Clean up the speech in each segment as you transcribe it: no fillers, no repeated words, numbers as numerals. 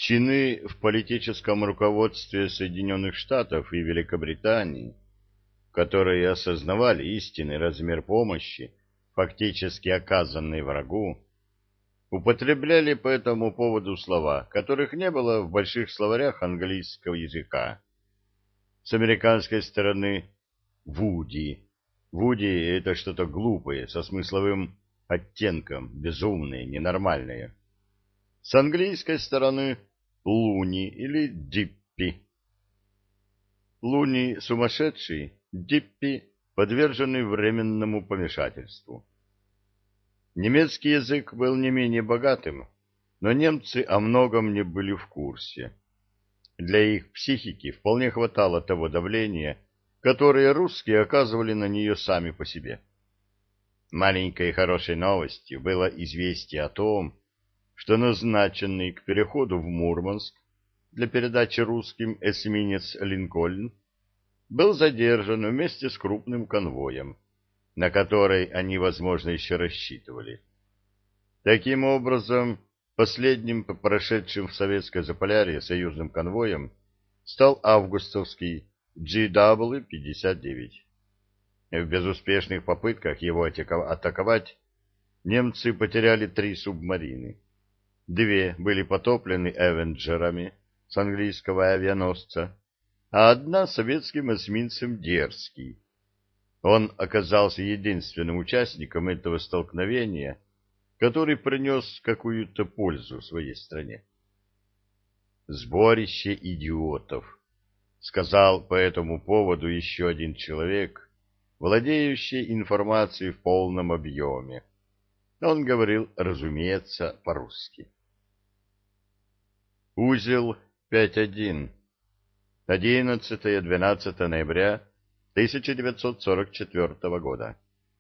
Чины в политическом руководстве Соединенных Штатов и Великобритании, которые осознавали истинный размер помощи, фактически оказанной врагу, употребляли по этому поводу слова, которых не было в больших словарях английского языка. С американской стороны «вуди». «Вуди» — это что-то глупое, со смысловым оттенком, безумное, ненормальное. С английской стороны «луни» или «диппи». Луни сумасшедший, Диппи подверженный временному помешательству. Немецкий язык был не менее богатым, но немцы о многом не были в курсе. Для их психики вполне хватало того давления, которое русские оказывали на нее сами по себе. Маленькой хорошей новостью было известие о том, что назначенный к переходу в Мурманск для передачи русским эсминец «Линкольн» был задержан вместе с крупным конвоем, на который они, возможно, еще рассчитывали. Таким образом, последним прошедшим в советское Заполярье союзным конвоем стал августовский GW-59. В безуспешных попытках его атаковать немцы потеряли 3 субмарины. 2 были потоплены «Эвенджерами» с английского авианосца, а 1 советским эсминцем «Дерзкий». Он оказался единственным участником этого столкновения, который принес какую-то пользу своей стране. «Сборище идиотов», — сказал по этому поводу еще один человек, владеющий информацией в полном объеме. Он говорил, разумеется, по-русски. Узел 5.1. 11-12 ноября 1944 года.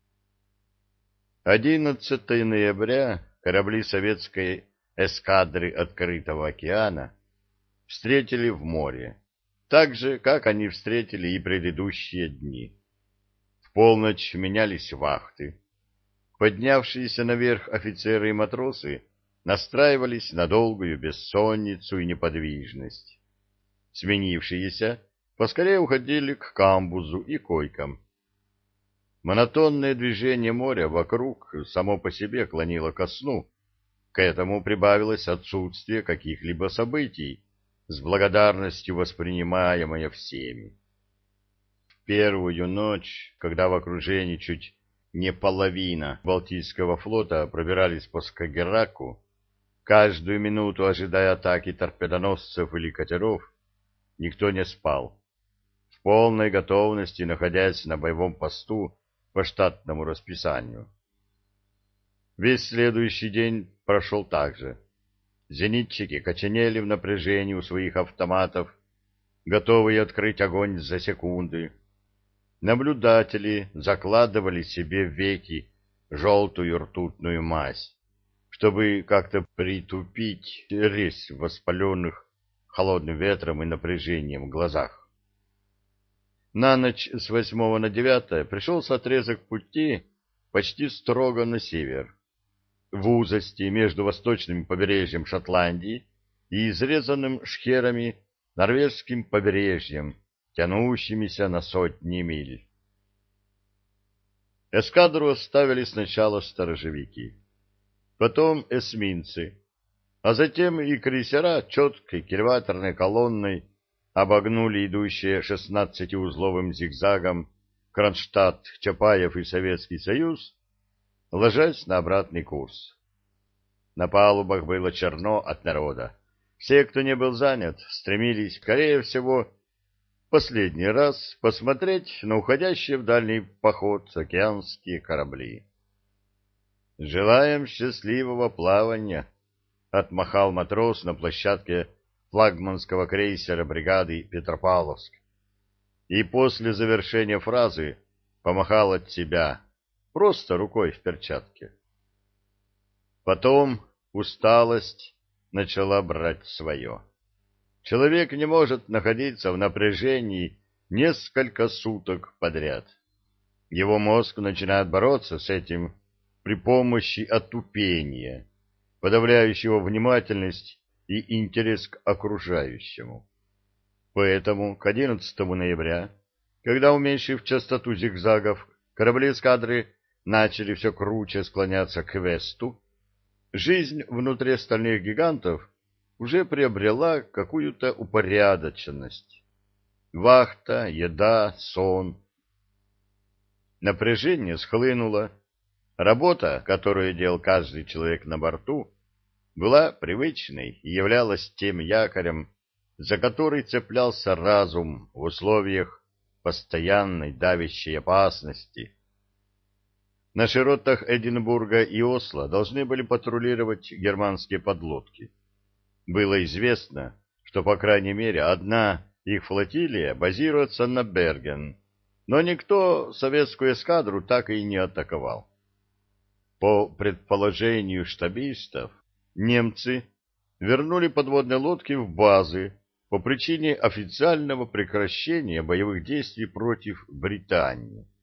11 ноября корабли советской эскадры Открытого океана встретили в море, так же, как они встретили и предыдущие дни. В полночь менялись вахты. Поднявшиеся наверх офицеры и матросы настраивались на долгую бессонницу и неподвижность. Сменившиеся поскорее уходили к камбузу и койкам. Монотонное движение моря вокруг само по себе клонило ко сну. К этому прибавилось отсутствие каких-либо событий, с благодарностью воспринимаемое всеми. В первую ночь, когда в окружении чуть не половина Балтийского флота пробирались по Скагерраку, каждую минуту ожидая атаки торпедоносцев или катеров, никто не спал, в полной готовности находясь на боевом посту по штатному расписанию. Весь следующий день прошел так же. Зенитчики коченели в напряжении у своих автоматов, готовые открыть огонь за секунды. Наблюдатели закладывали себе в веки желтую ртутную мазь, чтобы как-то притупить резь воспаленных холодным ветром и напряжением в глазах. На ночь с 8 на 9 пришелся отрезок пути почти строго на север, в узости между восточным побережьем Шотландии и изрезанным шхерами норвежским побережьем, тянущимися на сотни миль. Эскадру оставили сначала сторожевики, потом эсминцы, а затем и крейсера четкой кильваторной колонной обогнули идущие 16-узловым зигзагом Кронштадт, Чапаев и Советский Союз, ложась на обратный курс. На палубах было черно от народа. Все, кто не был занят, стремились, скорее всего, последний раз посмотреть на уходящие в дальний поход океанские корабли. «Желаем счастливого плавания», — отмахал матрос на площадке флагманского крейсера бригады «Петропавловск». И после завершения фразы помахал от себя, просто рукой в перчатке. Потом усталость начала брать свое. Человек не может находиться в напряжении несколько суток подряд. Его мозг начинает бороться с этим при помощи отупения, подавляющего внимательность и интерес к окружающему. Поэтому к 11 ноября, когда, уменьшив частоту зигзагов, корабли эскадры начали все круче склоняться к весту, жизнь внутри остальных гигантов уже приобрела какую-то упорядоченность. Вахта, еда, сон. Напряжение схлынуло. Работа, которую делал каждый человек на борту, была привычной и являлась тем якорем, за который цеплялся разум в условиях постоянной давящей опасности. На широтах Эдинбурга и Осло должны были патрулировать германские подлодки. Было известно, что, по крайней мере, одна их флотилия базируется на Берген, но никто советскую эскадру так и не атаковал. По предположению штабистов, немцы вернули подводные лодки в базы по причине официального прекращения боевых действий против Британии.